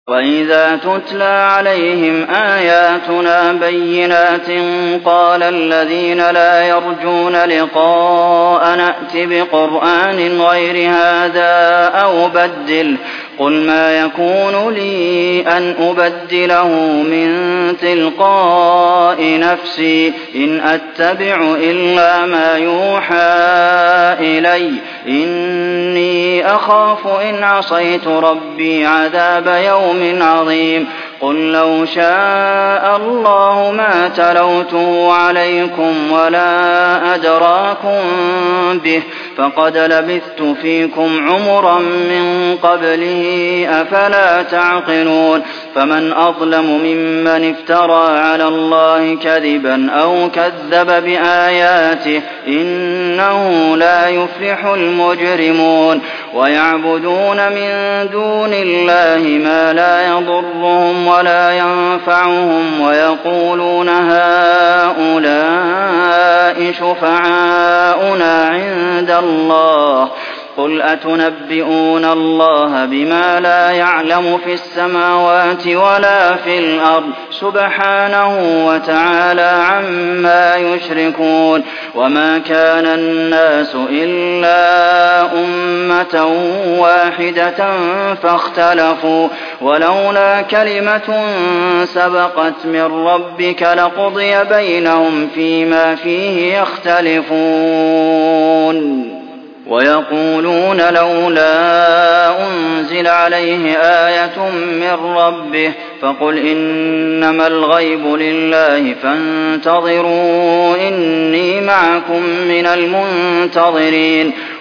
وَإِذَا تُتْلَىٰ عَلَيْهِمْ آيَاتُنَا بَيِّنَاتٍ قَالَ الَّذِينَ لَا يَرْجُونَ لِقَاءَنَا ائْتِ بِقُرْآنٍ غَيْرِ هَٰذَا أَوْ بَدِّلْهُ ۚ قُلْ مَا يَكُونُ لِي أَنْ أُبَدِّلَهُ مِن تِلْقَاءِ نَفْسِي ۖ إِنْ أَتَّبِعُ إِلَّا مَا يُوحَىٰ إِلَيَّ ۖ إِنِّي أَخَافُ إِنْ عَصَيْتُ رَبِّي عَذَابَ يَوْمٍ عَظِيمٍ قُل لَّوْ شَاءَ اللَّهُ مَا تَلَوْتُهُ عَلَيْكُمْ وَلَا أَدْرَاكُم بِهِ ۖ فَقَدْ لَبِثْتُ فِيكُمْ عُمُرًا مِّن قَبْلِهِ ۚ أَفَلَا تَعْقِلُونَ فَمَنْ أَظْلَمُ مِمَّنِ افْتَرَىٰ عَلَى اللَّهِ كَذِبًا أَوْ كَذَّبَ بِآيَاتِهِ ۚ إِنَّهُ لَا يُفْلِحُ الْمُجْرِمُونَ وَيَعْبُدُونَ مِن دُونِ اللَّهِ مَا لَا يَضُرُّهُمْ وَلَا يَنفَعُهُمْ وَيَقُولُونَ هَٰؤُلَاءِ شُفَعَاؤُنَا عِندَ اللَّهِ ۚ قُلْ أَتُنَبِّئُونَ اللَّهَ بِمَا لَا يَعْلَمُ فِي السَّمَاوَاتِ وَلَا فِي الْأَرْضِ ۚ سُبْحَانَهُ وَتَعَالَىٰ عَمَّا يُشْرِكُونَ وَمَا كَانَ النَّاسُ إِلَّا أُمَّةً وَاحِدَةً فَاخْتَلَفُوا ۚ وَلَوْلَا كَلِمَةٌ سَبَقَتْ مِن رَّبِّكَ لَقُضِيَ بَيْنَهُمْ فِيمَا فِيهِ يَخْتَلِفُونَ وَيَقُولُونَ لَوْلَا أُنزِلَ عَلَيْهِ آيَةٌ مِّن رَّبِّهِ ۖ فَقُلْ إِنَّمَا الْغَيْبُ لِلَّهِ فَانتَظِرُوا إِنِّي مَعَكُم مِّنَ الْمُنتَظِرِينَ